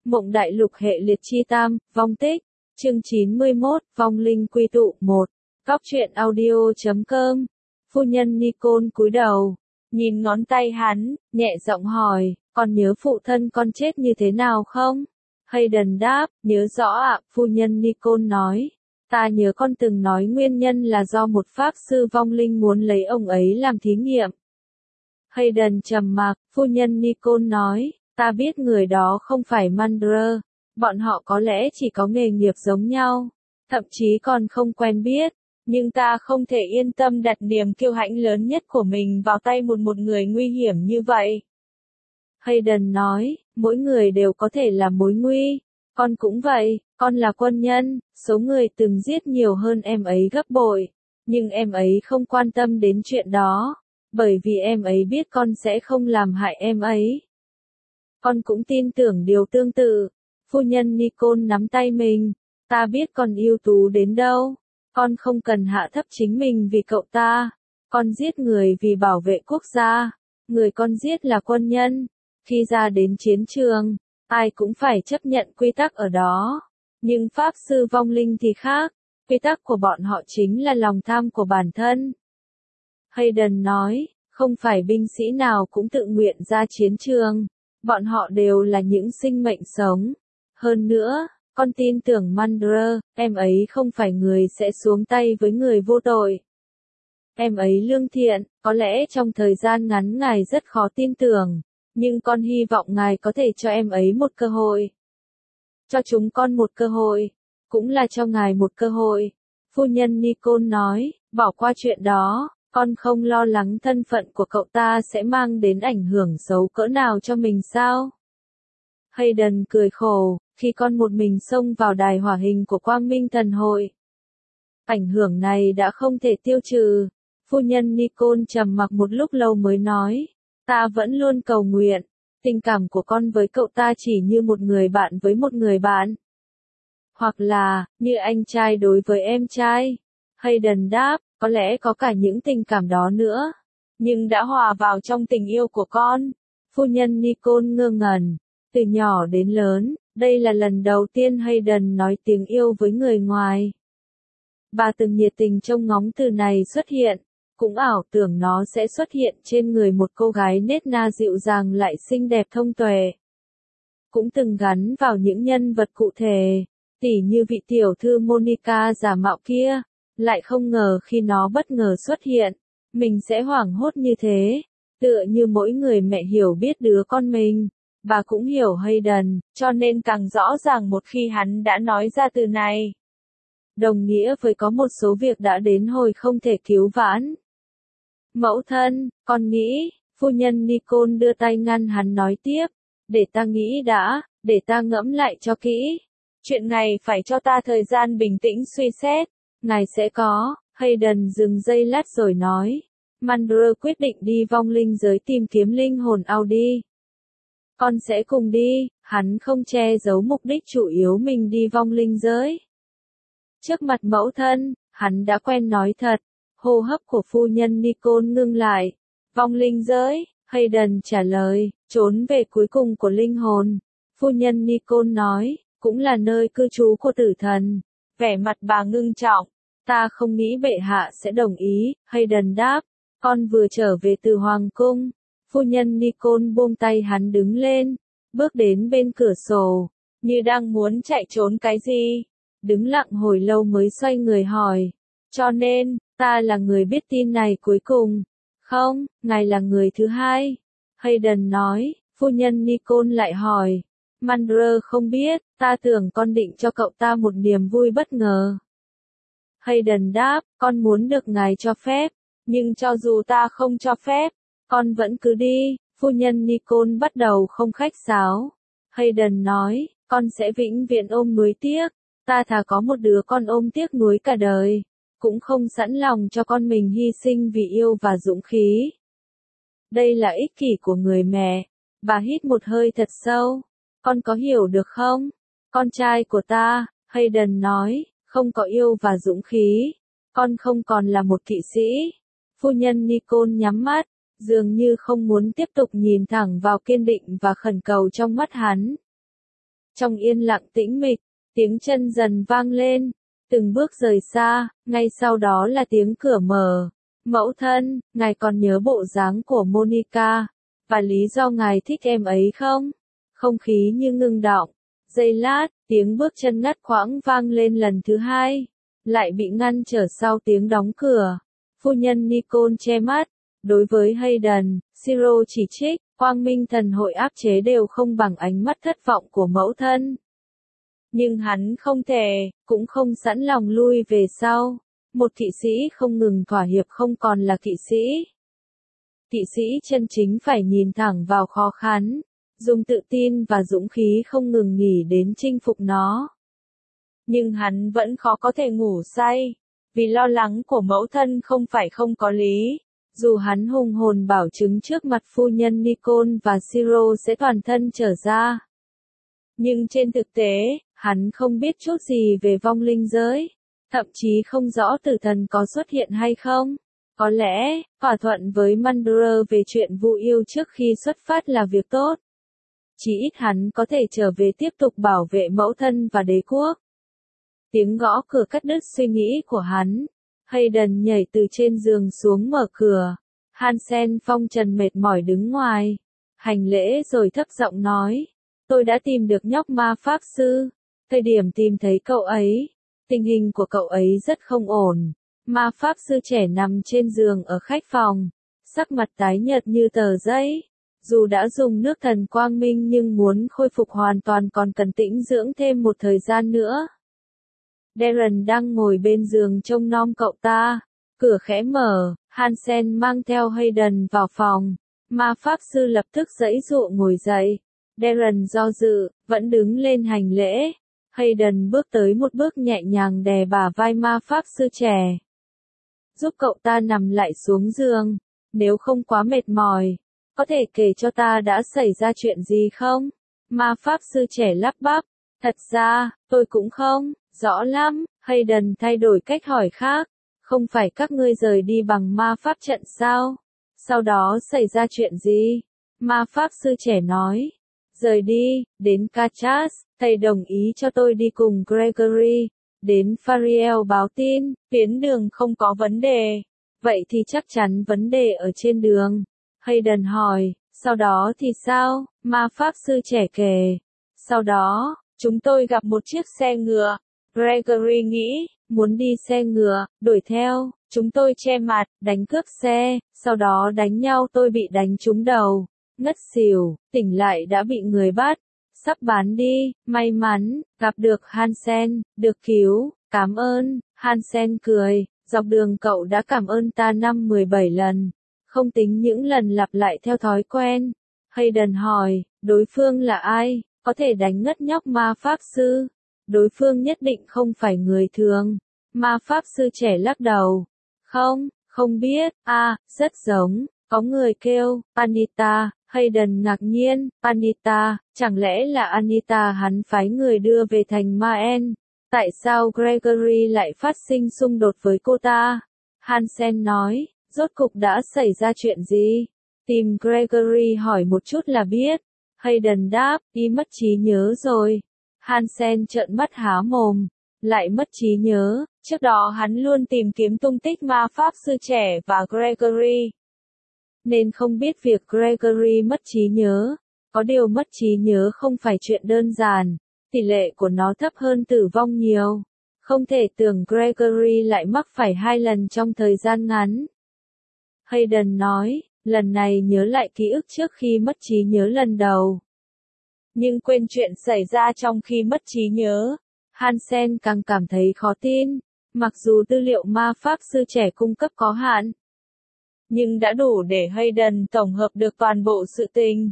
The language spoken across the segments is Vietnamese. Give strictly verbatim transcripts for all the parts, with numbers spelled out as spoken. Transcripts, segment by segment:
Mộng đại lục hệ liệt chi tam, vong tích. Chương chín mươi mốt, vong linh quy tụ một. Góc truyện audio chấm com. Phu nhân Nicole cúi đầu, nhìn ngón tay hắn, nhẹ giọng hỏi, còn nhớ phụ thân con chết như thế nào không? Hayden đáp, nhớ rõ ạ, phu nhân Nicole nói. Ta nhớ con từng nói nguyên nhân là do một pháp sư vong linh muốn lấy ông ấy làm thí nghiệm. Hayden trầm mặc, phu nhân Nicole nói, ta biết người đó không phải Mandra, bọn họ có lẽ chỉ có nghề nghiệp giống nhau, thậm chí còn không quen biết, nhưng ta không thể yên tâm đặt niềm kiêu hãnh lớn nhất của mình vào tay một một người nguy hiểm như vậy. Hayden nói, mỗi người đều có thể là mối nguy, con cũng vậy, con là quân nhân, số người từng giết nhiều hơn em ấy gấp bội, nhưng em ấy không quan tâm đến chuyện đó, bởi vì em ấy biết con sẽ không làm hại em ấy. Con cũng tin tưởng điều tương tự. Phu nhân Nicole nắm tay mình, ta biết con ưu tú đến đâu, con không cần hạ thấp chính mình vì cậu ta, con giết người vì bảo vệ quốc gia, người con giết là quân nhân, khi ra đến chiến trường, ai cũng phải chấp nhận quy tắc ở đó, nhưng pháp sư vong linh thì khác, quy tắc của bọn họ chính là lòng tham của bản thân. Hayden nói, không phải binh sĩ nào cũng tự nguyện ra chiến trường, bọn họ đều là những sinh mệnh sống. Hơn nữa, con tin tưởng Mandra, em ấy không phải người sẽ xuống tay với người vô tội. Em ấy lương thiện, có lẽ trong thời gian ngắn ngài rất khó tin tưởng, nhưng con hy vọng ngài có thể cho em ấy một cơ hội. Cho chúng con một cơ hội, cũng là cho ngài một cơ hội. Phu nhân Nicole nói, bỏ qua chuyện đó, con không lo lắng thân phận của cậu ta sẽ mang đến ảnh hưởng xấu cỡ nào cho mình sao? Hayden cười khổ, khi con một mình xông vào đài hỏa hình của Quang Minh Thần Hội. Ảnh hưởng này đã không thể tiêu trừ. Phu nhân Nicole trầm mặc một lúc lâu mới nói, ta vẫn luôn cầu nguyện, tình cảm của con với cậu ta chỉ như một người bạn với một người bạn. Hoặc là, như anh trai đối với em trai. Hayden đáp, có lẽ có cả những tình cảm đó nữa, nhưng đã hòa vào trong tình yêu của con. Phu nhân Nicole ngơ ngẩn, từ nhỏ đến lớn, đây là lần đầu tiên Hayden nói tiếng yêu với người ngoài. Bà từng nhiệt tình trông ngóng từ này xuất hiện, cũng ảo tưởng nó sẽ xuất hiện trên người một cô gái nết na dịu dàng lại xinh đẹp thông tuệ. Cũng từng gắn vào những nhân vật cụ thể, tỉ như vị tiểu thư Monica giả mạo kia, lại không ngờ khi nó bất ngờ xuất hiện, mình sẽ hoảng hốt như thế, tựa như mỗi người mẹ hiểu biết đứa con mình. Bà cũng hiểu Hayden, cho nên càng rõ ràng một khi hắn đã nói ra từ này. Đồng nghĩa với có một số việc đã đến hồi không thể cứu vãn. Mẫu thân, con nghĩ, phu nhân Nicole đưa tay ngăn hắn nói tiếp, để ta nghĩ đã, để ta ngẫm lại cho kỹ. Chuyện này phải cho ta thời gian bình tĩnh suy xét, ngài sẽ có. Hayden dừng giây lát rồi nói, Mandra quyết định đi vong linh giới tìm kiếm linh hồn Audi. Con sẽ cùng đi, hắn không che giấu mục đích chủ yếu mình đi vong linh giới. Trước mặt mẫu thân, hắn đã quen nói thật, hô hấp của phu nhân Nicole ngưng lại. Vong linh giới, Hayden trả lời, trốn về cuối cùng của linh hồn. Phu nhân Nicole nói, cũng là nơi cư trú của tử thần. Vẻ mặt bà ngưng trọng, ta không nghĩ bệ hạ sẽ đồng ý, Hayden đáp, con vừa trở về từ hoàng cung. Phu nhân Nicole buông tay hắn đứng lên, bước đến bên cửa sổ, như đang muốn chạy trốn cái gì. Đứng lặng hồi lâu mới xoay người hỏi, cho nên, ta là người biết tin này cuối cùng. Không, ngài là người thứ hai. Hayden nói, phu nhân Nicole lại hỏi, Mandra không biết, ta tưởng con định cho cậu ta một niềm vui bất ngờ. Hayden đáp, con muốn được ngài cho phép, nhưng cho dù ta không cho phép, con vẫn cứ đi. Phu nhân Nicole bắt đầu không khách sáo. Hayden nói, con sẽ vĩnh viễn ôm nuối tiếc, ta thà có một đứa con ôm tiếc nuối cả đời, cũng không sẵn lòng cho con mình hy sinh vì yêu và dũng khí. Đây là ích kỷ của người mẹ. Bà hít một hơi thật sâu. Con có hiểu được không? Con trai của ta, Hayden nói, không có yêu và dũng khí, con không còn là một kỵ sĩ. Phu nhân Nicole nhắm mắt, dường như không muốn tiếp tục nhìn thẳng vào kiên định và khẩn cầu trong mắt hắn. Trong yên lặng tĩnh mịch, tiếng chân dần vang lên, từng bước rời xa, ngay sau đó là tiếng cửa mở. Mẫu thân, ngài còn nhớ bộ dáng của Monica, và lý do ngài thích em ấy không? Không khí như ngưng đọng. Giây lát, tiếng bước chân ngắt quãng vang lên lần thứ hai, lại bị ngăn trở sau tiếng đóng cửa. Phu nhân Nicole che mắt. Đối với Hayden, Siro chỉ trích, quang minh thần hội áp chế đều không bằng ánh mắt thất vọng của mẫu thân. Nhưng hắn không thể, cũng không sẵn lòng lui về sau. Một kỵ sĩ không ngừng thỏa hiệp không còn là kỵ sĩ. Kỵ sĩ chân chính phải nhìn thẳng vào khó khăn, dùng tự tin và dũng khí không ngừng nghỉ đến chinh phục nó. Nhưng hắn vẫn khó có thể ngủ say, vì lo lắng của mẫu thân không phải không có lý. Dù hắn hùng hồn bảo chứng trước mặt phu nhân Nicole và Siro sẽ toàn thân trở ra. Nhưng trên thực tế, hắn không biết chút gì về vong linh giới, thậm chí không rõ tử thần có xuất hiện hay không. Có lẽ, thỏa thuận với Mandura về chuyện vụ yêu trước khi xuất phát là việc tốt. Chỉ ít hắn có thể trở về tiếp tục bảo vệ mẫu thân và đế quốc. Tiếng gõ cửa cắt đứt suy nghĩ của hắn. Hayden nhảy từ trên giường xuống mở cửa. Hansen phong trần mệt mỏi đứng ngoài. Hành lễ rồi thấp giọng nói. Tôi đã tìm được nhóc ma pháp sư. Thời điểm tìm thấy cậu ấy, tình hình của cậu ấy rất không ổn. Ma pháp sư trẻ nằm trên giường ở khách phòng. Sắc mặt tái nhợt như tờ giấy. Dù đã dùng nước thần quang minh nhưng muốn khôi phục hoàn toàn còn cần tĩnh dưỡng thêm một thời gian nữa. Darren đang ngồi bên giường trông nom cậu ta. Cửa khẽ mở, Hansen mang theo Hayden vào phòng. Ma pháp sư lập tức giãy giụa ngồi dậy. Darren do dự, vẫn đứng lên hành lễ. Hayden bước tới một bước nhẹ nhàng đè bả vai ma pháp sư trẻ. Giúp cậu ta nằm lại xuống giường. Nếu không quá mệt mỏi, có thể kể cho ta đã xảy ra chuyện gì không? Ma pháp sư trẻ lắp bắp. Thật ra, tôi cũng không rõ lắm. Hayden thay đổi cách hỏi khác. Không phải các ngươi rời đi bằng ma pháp trận sao? Sau đó xảy ra chuyện gì? Ma pháp sư trẻ nói. Rời đi, đến Cachas, thầy đồng ý cho tôi đi cùng Gregory. Đến Fariel báo tin, tuyến đường không có vấn đề. Vậy thì chắc chắn vấn đề ở trên đường. Hayden hỏi, sau đó thì sao? Ma pháp sư trẻ kể. Sau đó, chúng tôi gặp một chiếc xe ngựa. Gregory nghĩ, muốn đi xe ngựa, đuổi theo. Chúng tôi che mặt, đánh cướp xe, sau đó đánh nhau tôi bị đánh trúng đầu. Ngất xỉu, tỉnh lại đã bị người bắt. Sắp bán đi, may mắn, gặp được Hansen, được cứu, cảm ơn. Hansen cười, dọc đường cậu đã cảm ơn ta năm mười bảy lần. Không tính những lần lặp lại theo thói quen. Hayden hỏi, đối phương là ai, có thể đánh ngất nhóc ma pháp sư? Đối phương nhất định không phải người thường. Ma pháp sư trẻ lắc đầu. Không, không biết, à, rất giống. Có người kêu, Anita. Hayden ngạc nhiên, Anita, chẳng lẽ là Anita hắn phái người đưa về thành Maen? Tại sao Gregory lại phát sinh xung đột với cô ta? Hansen nói, rốt cục đã xảy ra chuyện gì? Tìm Gregory hỏi một chút là biết. Hayden đáp, y mất trí nhớ rồi. Hansen trợn mắt há mồm, lại mất trí nhớ. Trước đó hắn luôn tìm kiếm tung tích ma pháp sư trẻ và Gregory, nên không biết việc Gregory mất trí nhớ. Có điều mất trí nhớ không phải chuyện đơn giản, tỷ lệ của nó thấp hơn tử vong nhiều. Không thể tưởng Gregory lại mắc phải hai lần trong thời gian ngắn. Hayden nói, lần này nhớ lại ký ức trước khi mất trí nhớ lần đầu. Nhưng quên chuyện xảy ra trong khi mất trí nhớ. Hansen càng cảm thấy khó tin, mặc dù tư liệu ma pháp sư trẻ cung cấp có hạn, nhưng đã đủ để Hayden tổng hợp được toàn bộ sự tình.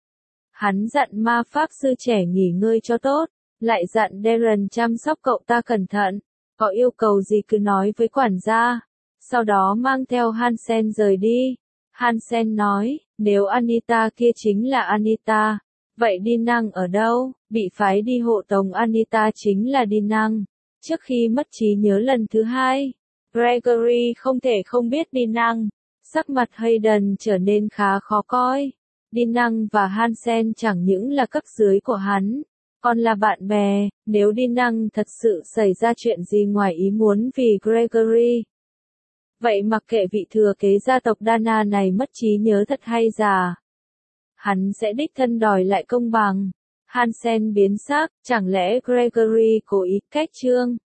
Hắn dặn ma pháp sư trẻ nghỉ ngơi cho tốt, lại dặn Darren chăm sóc cậu ta cẩn thận, có yêu cầu gì cứ nói với quản gia. Sau đó mang theo Hansen rời đi. Hansen nói, nếu Anita kia chính là Anita, vậy Đi Năng ở đâu? Bị phái đi hộ tống Anita chính là Đi Năng. Trước khi mất trí nhớ lần thứ hai, Gregory không thể không biết Đi Năng. Sắc mặt Hayden trở nên khá khó coi. Đi Năng và Hansen chẳng những là cấp dưới của hắn, còn là bạn bè, nếu đi năng thật sự xảy ra chuyện gì ngoài ý muốn vì Gregory. Vậy mặc kệ vị thừa kế gia tộc Dana này mất trí nhớ thật hay giả, hắn sẽ đích thân đòi lại công bằng. Hansen biến sắc, chẳng lẽ Gregory cố ý cách chương?